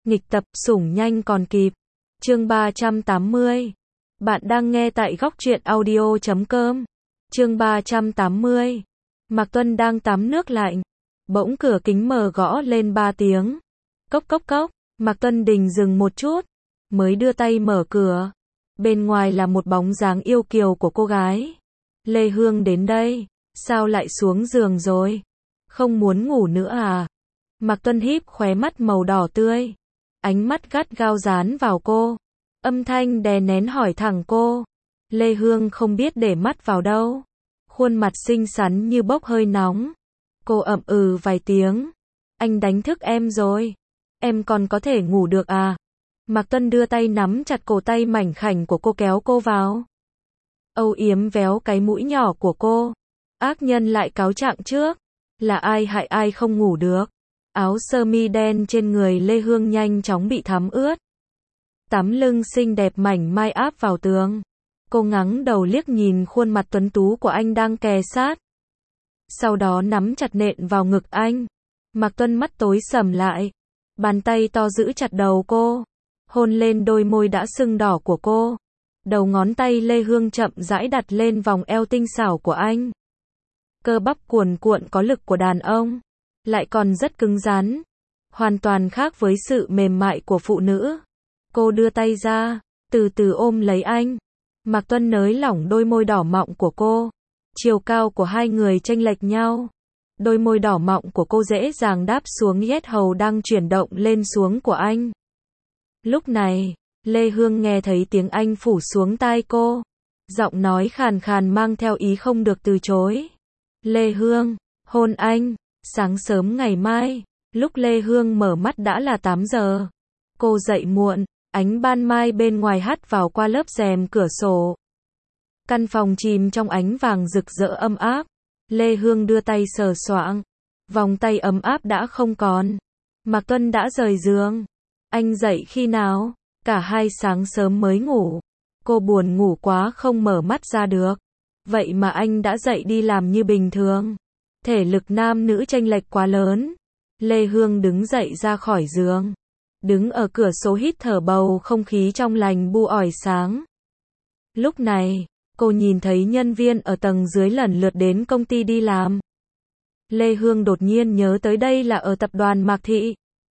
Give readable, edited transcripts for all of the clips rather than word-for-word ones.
Nghịch tập, sủng nhanh còn kịp. Chương 380. Bạn đang nghe tại góc truyện audio.com. Chương 380. Mạc Tuân đang tắm nước lạnh. Bỗng cửa kính mở gõ lên 3 tiếng. Cốc cốc cốc. Mạc Tuân đình dừng một chút, mới đưa tay mở cửa. Bên ngoài là một bóng dáng yêu kiều của cô gái. Lê Hương đến đây. Sao lại xuống giường rồi? Không muốn ngủ nữa à? Mạc Tuân híp khóe mắt màu đỏ tươi. Ánh mắt gắt gao dán vào cô. Âm thanh đè nén hỏi thẳng cô. Lê Hương không biết để mắt vào đâu. Khuôn mặt xinh xắn như bốc hơi nóng. Cô ậm ừ vài tiếng. Anh đánh thức em rồi. Em còn có thể ngủ được à? Mạc Tuân đưa tay nắm chặt cổ tay mảnh khảnh của cô kéo cô vào. Âu yếm véo cái mũi nhỏ của cô. Ác nhân lại cáo trạng trước. Là ai hại ai không ngủ được. Áo sơ mi đen trên người Lê Hương nhanh chóng bị thấm ướt. Tấm lưng xinh đẹp mảnh mai áp vào tường. Cô ngẩng đầu liếc nhìn khuôn mặt tuấn tú của anh đang kề sát. Sau đó nắm chặt nện vào ngực anh. Mạc Tuân mắt tối sầm lại. Bàn tay to giữ chặt đầu cô. Hôn lên đôi môi đã sưng đỏ của cô. Đầu ngón tay Lê Hương chậm rãi đặt lên vòng eo tinh xảo của anh. Cơ bắp cuồn cuộn có lực của đàn ông. Lại còn rất cứng rắn. Hoàn toàn khác với sự mềm mại của phụ nữ. Cô đưa tay ra, từ từ ôm lấy anh. Mạc Tuân nới lỏng đôi môi đỏ mọng của cô. Chiều cao của hai người chênh lệch nhau. Đôi môi đỏ mọng của cô dễ dàng đáp xuống yết hầu đang chuyển động lên xuống của anh. Lúc này, Lê Hương nghe thấy tiếng anh phủ xuống tai cô. Giọng nói khàn khàn mang theo ý không được từ chối. Lê Hương, hôn anh. Sáng sớm ngày mai, lúc Lê Hương mở mắt đã là 8 giờ. Cô dậy muộn, ánh ban mai bên ngoài hắt vào qua lớp rèm cửa sổ. Căn phòng chìm trong ánh vàng rực rỡ ấm áp. Lê Hương đưa tay sờ soạng. Vòng tay ấm áp đã không còn. Mạc Tuân đã rời giường. Anh dậy khi nào? Cả hai sáng sớm mới ngủ. Cô buồn ngủ quá không mở mắt ra được. Vậy mà anh đã dậy đi làm như bình thường. Thể lực nam nữ chênh lệch quá lớn. Lê Hương đứng dậy ra khỏi giường. Đứng ở cửa sổ hít thở bầu không khí trong lành bu ỏi sáng. Lúc này, cô nhìn thấy nhân viên ở tầng dưới lần lượt đến công ty đi làm. Lê Hương đột nhiên nhớ tới đây là ở tập đoàn Mạc Thị.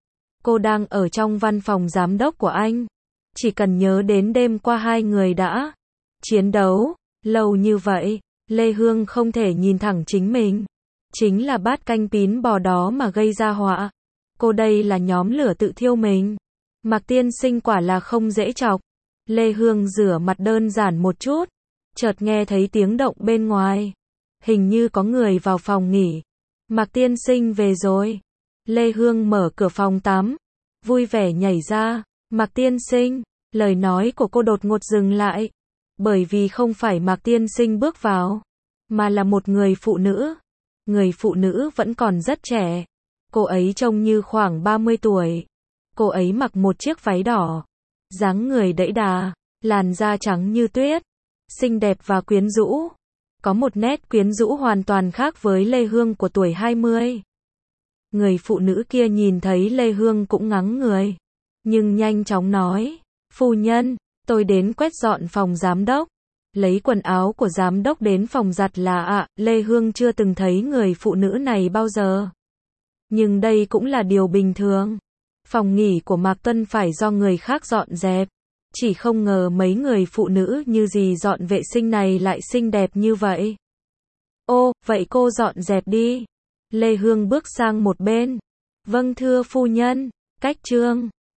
Cô đang ở trong văn phòng giám đốc của anh. Chỉ cần nhớ đến đêm qua hai người đã chiến đấu lâu như vậy, Lê Hương không thể nhìn thẳng chính mình. Chính là bát canh pín bò đó mà gây ra họa. Cô đây là nhóm lửa tự thiêu mình. Mạc tiên sinh quả là không dễ chọc. Lê Hương rửa mặt đơn giản một chút. Chợt nghe thấy tiếng động bên ngoài. Hình như có người vào phòng nghỉ. Mạc tiên sinh về rồi. Lê Hương mở cửa phòng tắm. Vui vẻ nhảy ra. Mạc tiên sinh. Lời nói của cô đột ngột dừng lại. Bởi vì không phải Mạc tiên sinh bước vào. Mà là một người phụ nữ. Người phụ nữ vẫn còn rất trẻ. Cô ấy trông như khoảng 30 tuổi. Cô ấy mặc một chiếc váy đỏ. Dáng người đẫy đà, làn da trắng như tuyết. Xinh đẹp và quyến rũ. Có một nét quyến rũ hoàn toàn khác với Lê Hương của tuổi 20. Người phụ nữ kia nhìn thấy Lê Hương cũng ngắng người. Nhưng nhanh chóng nói. Phu nhân, tôi đến quét dọn phòng giám đốc. Lấy quần áo của giám đốc đến phòng giặt là Lê Hương chưa từng thấy người phụ nữ này bao giờ. Nhưng đây cũng là điều bình thường. Phòng nghỉ của Mạc Tuân phải do người khác dọn dẹp. Chỉ không ngờ mấy người phụ nữ như gì dọn vệ sinh này lại xinh đẹp như vậy. Ô, vậy cô dọn dẹp đi. Lê Hương bước sang một bên. Vâng thưa phu nhân. Cách chương